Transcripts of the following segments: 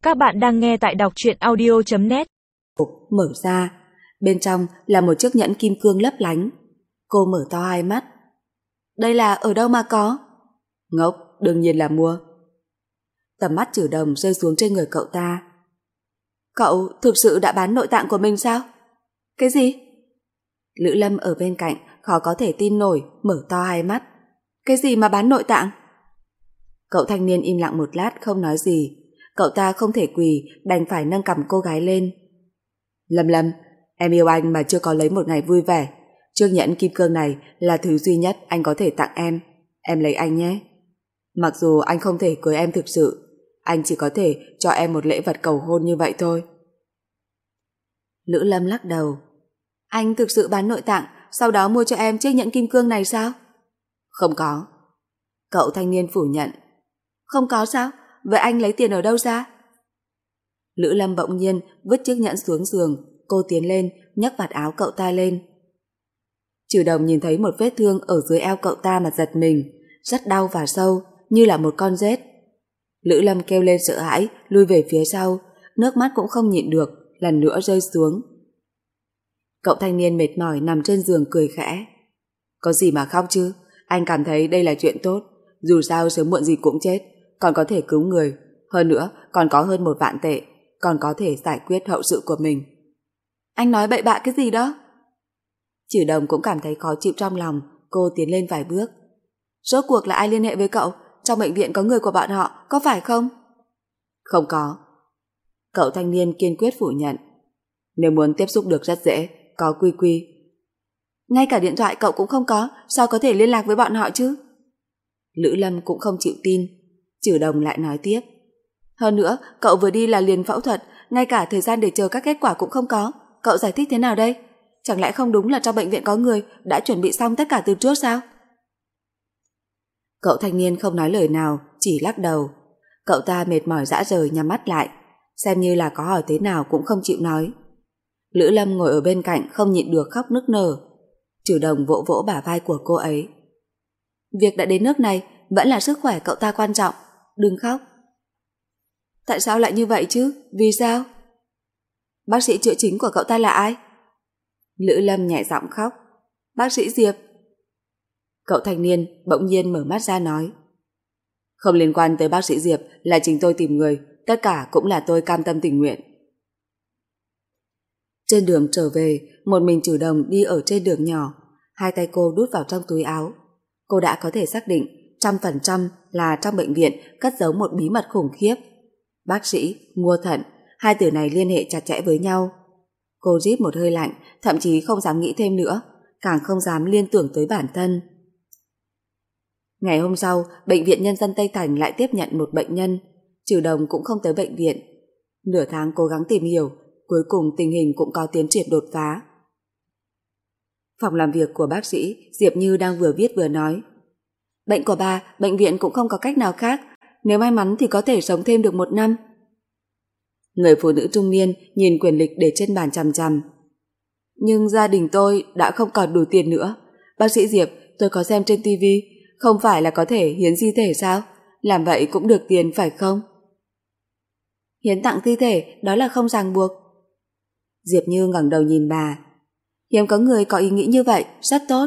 Các bạn đang nghe tại đọc truyện audio.net. Mở ra, bên trong là một chiếc nhẫn kim cương lấp lánh. Cô mở to hai mắt. Đây là ở đâu mà có? Ngốc, đương nhiên là mua. Tầm mắt Trử Đồng rơi xuống trên người cậu ta. Cậu thực sự đã bán nội tạng của mình sao? Cái gì? Lữ Lâm ở bên cạnh khó có thể tin nổi, mở to hai mắt. Cái gì mà bán nội tạng? Cậu thanh niên im lặng một lát không nói gì. Cậu ta không thể quỳ, đành phải nâng cằm cô gái lên. Lâm, em yêu anh mà chưa có lấy một ngày vui vẻ. Chiếc nhẫn kim cương này là thứ duy nhất anh có thể tặng em lấy anh nhé. Mặc dù anh không thể cưới em thực sự, anh chỉ có thể cho em một lễ vật cầu hôn như vậy thôi. Lữ Lâm lắc đầu. Anh thực sự bán nội tạng, sau đó mua cho em chiếc nhẫn kim cương này sao? Không có. Cậu thanh niên phủ nhận. Không có sao? Vậy anh lấy tiền ở đâu ra? Lữ Lâm bỗng nhiên vứt chiếc nhẫn xuống giường. Cô tiến lên, nhấc vạt áo cậu ta lên. Trử Đồng nhìn thấy một vết thương ở dưới eo cậu ta mà giật mình, rất đau và sâu, như là một con rết. Lữ Lâm kêu lên sợ hãi, lui về phía sau, nước mắt cũng không nhịn được, lần nữa rơi xuống. Cậu thanh niên mệt mỏi nằm trên giường cười khẽ. Có gì mà khóc chứ, anh cảm thấy đây là chuyện tốt, dù sao sớm muộn gì cũng chết, còn có thể cứu người, hơn nữa còn có hơn 1 vạn tệ, còn có thể giải quyết hậu sự của mình. Anh nói bậy bạ cái gì đó? Trử Đồng cũng cảm thấy khó chịu trong lòng, cô tiến lên vài bước. Rốt cuộc là ai liên hệ với cậu? Trong bệnh viện có người của bọn họ, có phải không? Không có. Cậu thanh niên kiên quyết phủ nhận. Nếu muốn tiếp xúc được rất dễ, có quy quy. Ngay cả điện thoại cậu cũng không có, sao có thể liên lạc với bọn họ chứ? Lữ Lâm cũng không chịu tin. Trử Đồng lại nói tiếp. Hơn nữa, cậu vừa đi là liền phẫu thuật, ngay cả thời gian để chờ các kết quả cũng không có. Cậu giải thích thế nào đây? Chẳng lẽ không đúng là trong bệnh viện có người đã chuẩn bị xong tất cả từ trước sao? Cậu thanh niên không nói lời nào, chỉ lắc đầu. Cậu ta mệt mỏi rã rời nhắm mắt lại, xem như là có hỏi thế nào cũng không chịu nói. Lữ Lâm ngồi ở bên cạnh không nhịn được khóc nức nở. Trử Đồng vỗ vỗ bả vai của cô ấy. Việc đã đến nước này, vẫn là sức khỏe cậu ta quan trọng, đừng khóc. Tại sao lại như vậy chứ? Vì sao? Bác sĩ chữa chính của cậu ta là ai? Lữ Lâm nhẹ giọng khóc. Bác sĩ Diệp. Cậu thanh niên bỗng nhiên mở mắt ra nói. Không liên quan tới bác sĩ Diệp, là chính tôi tìm người, tất cả cũng là tôi cam tâm tình nguyện. Trên đường trở về, một mình Trử Đồng đi ở trên đường nhỏ, hai tay cô đút vào trong túi áo. Cô đã có thể xác định 100% là trong bệnh viện cất giấu một bí mật khủng khiếp. Bác sĩ, mua thận, hai từ này liên hệ chặt chẽ với nhau. Cô rít một hơi lạnh, thậm chí không dám nghĩ thêm nữa, càng không dám liên tưởng tới bản thân. Ngày hôm sau, Bệnh viện Nhân dân Tây Thành lại tiếp nhận một bệnh nhân. Trử Đồng cũng không tới bệnh viện. Nửa tháng cố gắng tìm hiểu, cuối cùng tình hình cũng có tiến triển đột phá. Phòng làm việc của bác sĩ Diệp Như đang vừa viết vừa nói. Bệnh của bà, bệnh viện cũng không có cách nào khác, nếu may mắn thì có thể sống thêm được 1 năm. Người phụ nữ trung niên nhìn quyển lịch để trên bàn chằm chằm. Nhưng gia đình tôi đã không còn đủ tiền nữa. Bác sĩ Diệp, tôi có xem trên TV, không phải là có thể hiến di thể sao? Làm vậy cũng được tiền phải không? Hiến tặng thi thể đó là không ràng buộc. Diệp Như ngẩng đầu nhìn bà. Hiếm có người có ý nghĩ như vậy, rất tốt.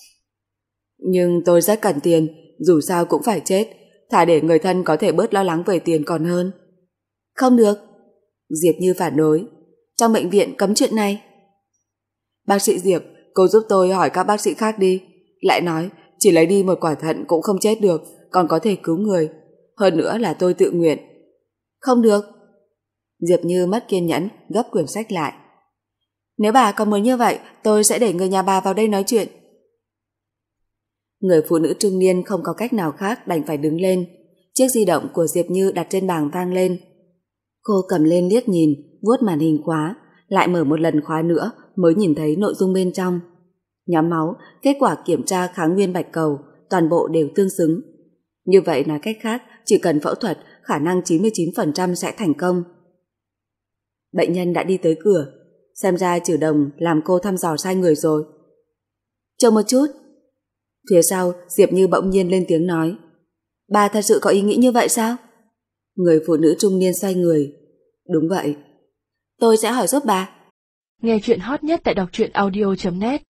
Nhưng tôi rất cần tiền, dù sao cũng phải chết, thà để người thân có thể bớt lo lắng về tiền còn hơn. Không được. Diệp Như phản đối. Trong bệnh viện cấm chuyện này. Bác sĩ Diệp, cô giúp tôi hỏi các bác sĩ khác đi. Lại nói, chỉ lấy đi một quả thận cũng không chết được, còn có thể cứu người. Hơn nữa là tôi tự nguyện. Không được. Diệp Như mất kiên nhẫn, gấp quyển sách lại. Nếu bà còn muốn như vậy, tôi sẽ để người nhà bà vào đây nói chuyện. Người phụ nữ trung niên không có cách nào khác đành phải đứng lên. Chiếc di động của Diệp Như đặt trên bàn vang lên. Cô cầm lên liếc nhìn, vuốt màn hình khóa, lại mở một lần khóa nữa mới nhìn thấy nội dung bên trong. Nhóm máu, kết quả kiểm tra kháng nguyên bạch cầu, toàn bộ đều tương xứng. Như vậy nói cách khác, chỉ cần phẫu thuật, khả năng 99% sẽ thành công. Bệnh nhân đã đi tới cửa, xem ra Trử Đồng làm cô thăm dò sai người rồi. Chờ một chút. Phía sau, Diệp Như bỗng nhiên lên tiếng nói. Bà thật sự có ý nghĩ như vậy sao? Người phụ nữ trung niên xoay người. Đúng vậy. Tôi sẽ hỏi giúp bà. Nghe chuyện hot nhất tại đọc truyện audio.net